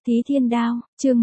Thí Thiên Đao, chương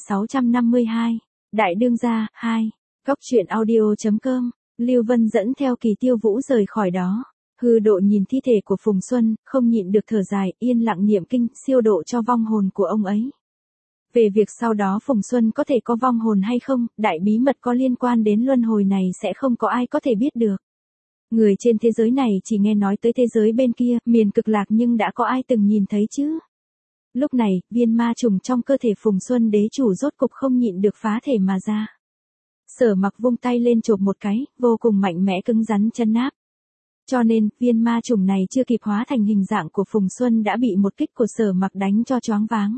1652, Đại Đương Gia, 2, Góc truyện audio.com, Lưu Vân dẫn theo Kỳ Tiêu Vũ rời khỏi đó. Hư Độ nhìn thi thể của Phùng Xuân, không nhịn được thở dài, yên lặng niệm kinh, siêu độ cho vong hồn của ông ấy. Về việc sau đó Phùng Xuân có thể có vong hồn hay không, đại bí mật có liên quan đến luân hồi này sẽ không có ai có thể biết được. Người trên thế giới này chỉ nghe nói tới thế giới bên kia, miền cực lạc, nhưng đã có ai từng nhìn thấy chứ? Lúc này, viên ma trùng trong cơ thể Phùng Xuân đế chủ rốt cục không nhịn được phá thể mà ra. Sở Mặc vung tay lên chộp một cái, vô cùng mạnh mẽ cứng rắn chân áp. Cho nên, viên ma trùng này chưa kịp hóa thành hình dạng của Phùng Xuân đã bị một kích của Sở Mặc đánh cho choáng váng.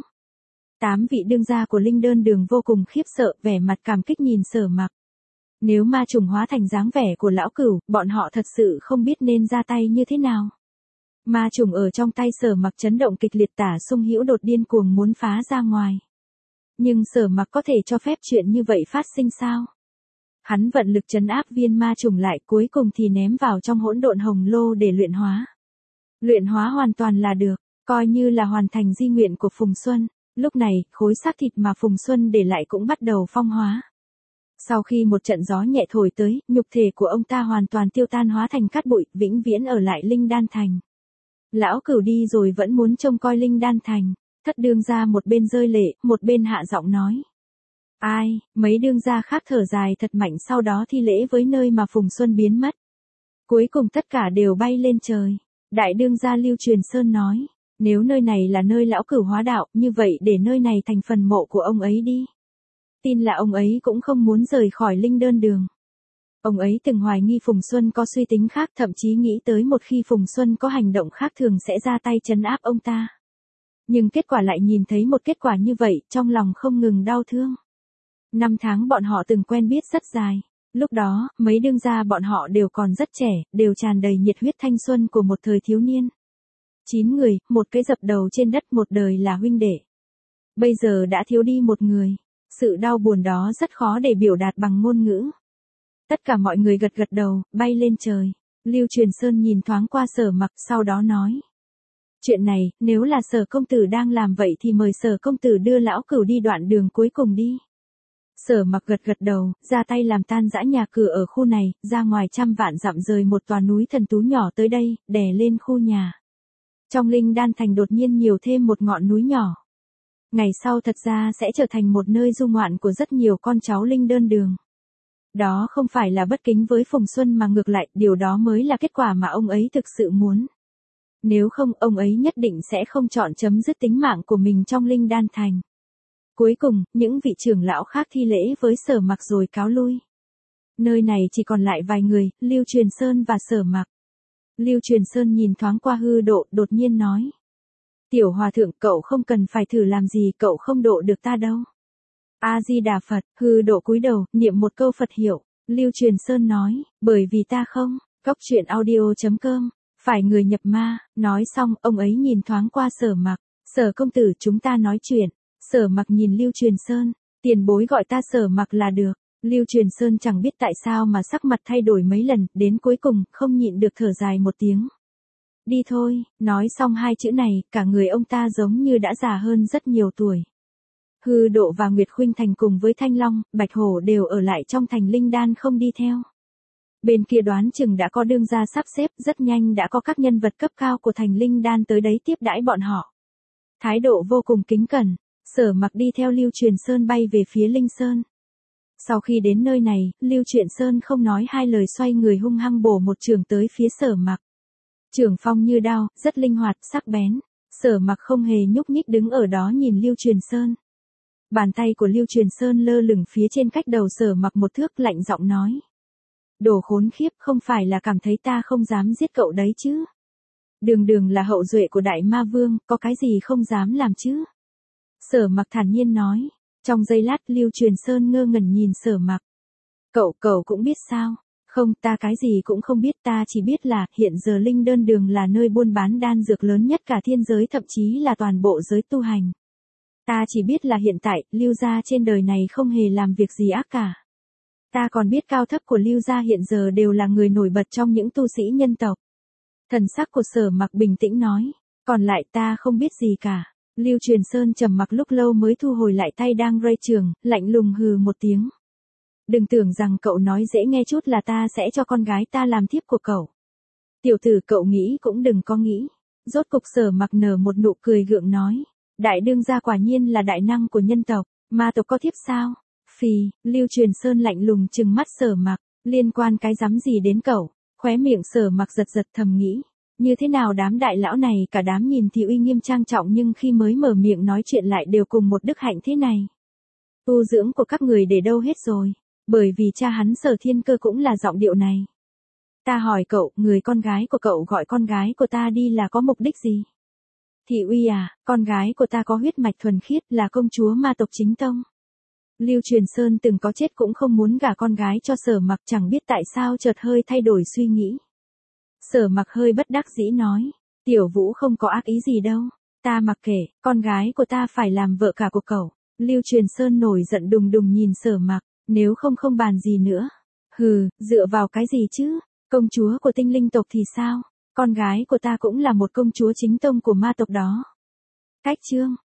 8 vị đương gia của Linh Đơn Đường vô cùng khiếp sợ, vẻ mặt cảm kích nhìn Sở Mặc. Nếu ma trùng hóa thành dáng vẻ của lão cửu, bọn họ thật sự không biết nên ra tay như thế nào. Ma trùng ở trong tay Sở Mặc chấn động kịch liệt, Tả Sung Hữu đột điên cuồng muốn phá ra ngoài. Nhưng Sở Mặc có thể cho phép chuyện như vậy phát sinh sao? Hắn vận lực trấn áp viên ma trùng lại, cuối cùng thì ném vào trong hỗn độn hồng lô để luyện hóa. Luyện hóa hoàn toàn là được, coi như là hoàn thành di nguyện của Phùng Xuân. Lúc này, khối xác thịt mà Phùng Xuân để lại cũng bắt đầu phong hóa. Sau khi một trận gió nhẹ thổi tới, nhục thể của ông ta hoàn toàn tiêu tan hóa thành cát bụi, vĩnh viễn ở lại Linh Đan Thành. Lão Cửu đi rồi vẫn muốn trông coi Linh Đan Thành. Thất đương gia một bên rơi lệ, một bên hạ giọng nói. Ai, mấy đương gia khác thở dài thật mạnh, sau đó thi lễ với nơi mà Phùng Xuân biến mất. Cuối cùng tất cả đều bay lên trời. Đại đương gia Lưu Truyền Sơn nói, nếu nơi này là nơi lão Cửu hóa đạo, như vậy để nơi này thành phần mộ của ông ấy đi. Tin là ông ấy cũng không muốn rời khỏi Linh Đơn Đường. Ông ấy từng hoài nghi Phùng Xuân có suy tính khác, thậm chí nghĩ tới một khi Phùng Xuân có hành động khác thường sẽ ra tay trấn áp ông ta. Nhưng kết quả lại nhìn thấy một kết quả như vậy, trong lòng không ngừng đau thương. 5 tháng bọn họ từng quen biết rất dài. Lúc đó, mấy đương gia bọn họ đều còn rất trẻ, đều tràn đầy nhiệt huyết thanh xuân của một thời thiếu niên. 9 người, một cái dập đầu trên đất, một đời là huynh đệ. Bây giờ đã thiếu đi một người. Sự đau buồn đó rất khó để biểu đạt bằng ngôn ngữ. Tất cả mọi người gật gật đầu, bay lên trời. Lưu Truyền Sơn nhìn thoáng qua Sở Mặc, sau đó nói. Chuyện này, nếu là Sở công tử đang làm vậy thì mời Sở công tử đưa lão Cửu đi đoạn đường cuối cùng đi. Sở Mặc gật gật đầu, ra tay làm tan rã nhà cửa ở khu này, ra ngoài trăm vạn dặm rời một tòa núi thần tú nhỏ tới đây, đè lên khu nhà. Trong Linh Đan Thành đột nhiên nhiều thêm một ngọn núi nhỏ. Ngày sau thật ra sẽ trở thành một nơi du ngoạn của rất nhiều con cháu Linh Đơn Đường. Đó không phải là bất kính với Phùng Xuân mà ngược lại, điều đó mới là kết quả mà ông ấy thực sự muốn. Nếu không, ông ấy nhất định sẽ không chọn chấm dứt tính mạng của mình trong Linh Đan Thành. Cuối cùng, những vị trưởng lão khác thi lễ với Sở Mặc rồi cáo lui. Nơi này chỉ còn lại vài người, Lưu Truyền Sơn và Sở Mặc. Lưu Truyền Sơn nhìn thoáng qua Hư Độ, đột nhiên nói. Tiểu hòa thượng, cậu không cần phải thử làm gì, cậu không độ được ta đâu. A-di-đà Phật. Hư Độ cúi đầu, niệm một câu Phật hiệu. Lưu Truyền Sơn nói, bởi vì ta không. Góc truyện audio.com, phải người nhập ma. Nói xong, ông ấy nhìn thoáng qua Sở Mặc. Sở công tử, chúng ta nói chuyện. Sở Mặc nhìn Lưu Truyền Sơn, tiền bối gọi ta Sở Mặc là được. Lưu Truyền Sơn chẳng biết tại sao mà sắc mặt thay đổi mấy lần, đến cuối cùng, không nhịn được thở dài một tiếng. Đi thôi, nói xong hai chữ này, cả người ông ta giống như đã già hơn rất nhiều tuổi. Hư Độ và Nguyệt Khuynh Thành cùng với Thanh Long, Bạch Hổ đều ở lại trong thành Linh Đan không đi theo. Bên kia đoán chừng đã có đương gia sắp xếp, rất nhanh đã có các nhân vật cấp cao của thành Linh Đan tới đấy tiếp đãi bọn họ. Thái độ vô cùng kính cẩn, Sở Mặc đi theo Lưu Truyền Sơn bay về phía Linh Sơn. Sau khi đến nơi này, Lưu Truyền Sơn không nói hai lời xoay người hung hăng bổ một chưởng tới phía Sở Mặc. Chưởng phong như đao, rất linh hoạt, sắc bén. Sở Mặc không hề nhúc nhích đứng ở đó nhìn Lưu Truyền Sơn. Bàn tay của Lưu Truyền Sơn lơ lửng phía trên cách đầu Sở Mặc một thước, lạnh giọng nói. Đồ khốn khiếp, không phải là cảm thấy ta không dám giết cậu đấy chứ. Đường Đường là hậu duệ của Đại Ma Vương, có cái gì không dám làm chứ. Sở Mặc thản nhiên nói. Trong giây lát, Lưu Truyền Sơn ngơ ngẩn nhìn Sở Mặc. Cậu cũng biết sao? Không, ta cái gì cũng không biết, ta chỉ biết là, hiện giờ Linh Đơn Đường là nơi buôn bán đan dược lớn nhất cả thiên giới, thậm chí là toàn bộ giới tu hành. Ta chỉ biết là hiện tại, Lưu gia trên đời này không hề làm việc gì ác cả. Ta còn biết cao thấp của Lưu gia hiện giờ đều là người nổi bật trong những tu sĩ nhân tộc. Thần sắc của Sở Mặc bình tĩnh nói, còn lại ta không biết gì cả. Lưu Truyền Sơn trầm mặc lúc lâu mới thu hồi lại tay đang rây trường, lạnh lùng hừ một tiếng. Đừng tưởng rằng cậu nói dễ nghe chút là ta sẽ cho con gái ta làm thiếp của cậu. Tiểu tử cậu nghĩ cũng đừng có nghĩ. Rốt cục Sở Mặc nở một nụ cười gượng nói. Đại đương gia quả nhiên là đại năng của nhân tộc, ma tộc có thiếp sao? Phì, Lưu Truyền Sơn lạnh lùng trừng mắt Sở Mặc, liên quan cái rắm gì đến cậu? Khóe miệng Sở Mặc giật giật thầm nghĩ. Như thế nào đám đại lão này cả đám nhìn thì uy nghiêm trang trọng nhưng khi mới mở miệng nói chuyện lại đều cùng một đức hạnh thế này. Tu dưỡng của các người để đâu hết rồi? Bởi vì cha hắn Sở Thiên Cơ cũng là giọng điệu này. Ta hỏi cậu, người con gái của cậu gọi con gái của ta đi là có mục đích gì? Thị uy à, con gái của ta có huyết mạch thuần khiết là công chúa ma tộc chính tông. Lưu Truyền Sơn từng có chết cũng không muốn gả con gái cho Sở Mặc, chẳng biết tại sao chợt hơi thay đổi suy nghĩ. Sở Mặc hơi bất đắc dĩ nói, Tiểu Vũ không có ác ý gì đâu, ta mặc kệ, con gái của ta phải làm vợ cả của cậu. Lưu Truyền Sơn nổi giận đùng đùng nhìn Sở Mặc, nếu không bàn gì nữa. Hừ, dựa vào cái gì chứ, công chúa của tinh linh tộc thì sao, con gái của ta cũng là một công chúa chính tông của ma tộc đó. Cách chương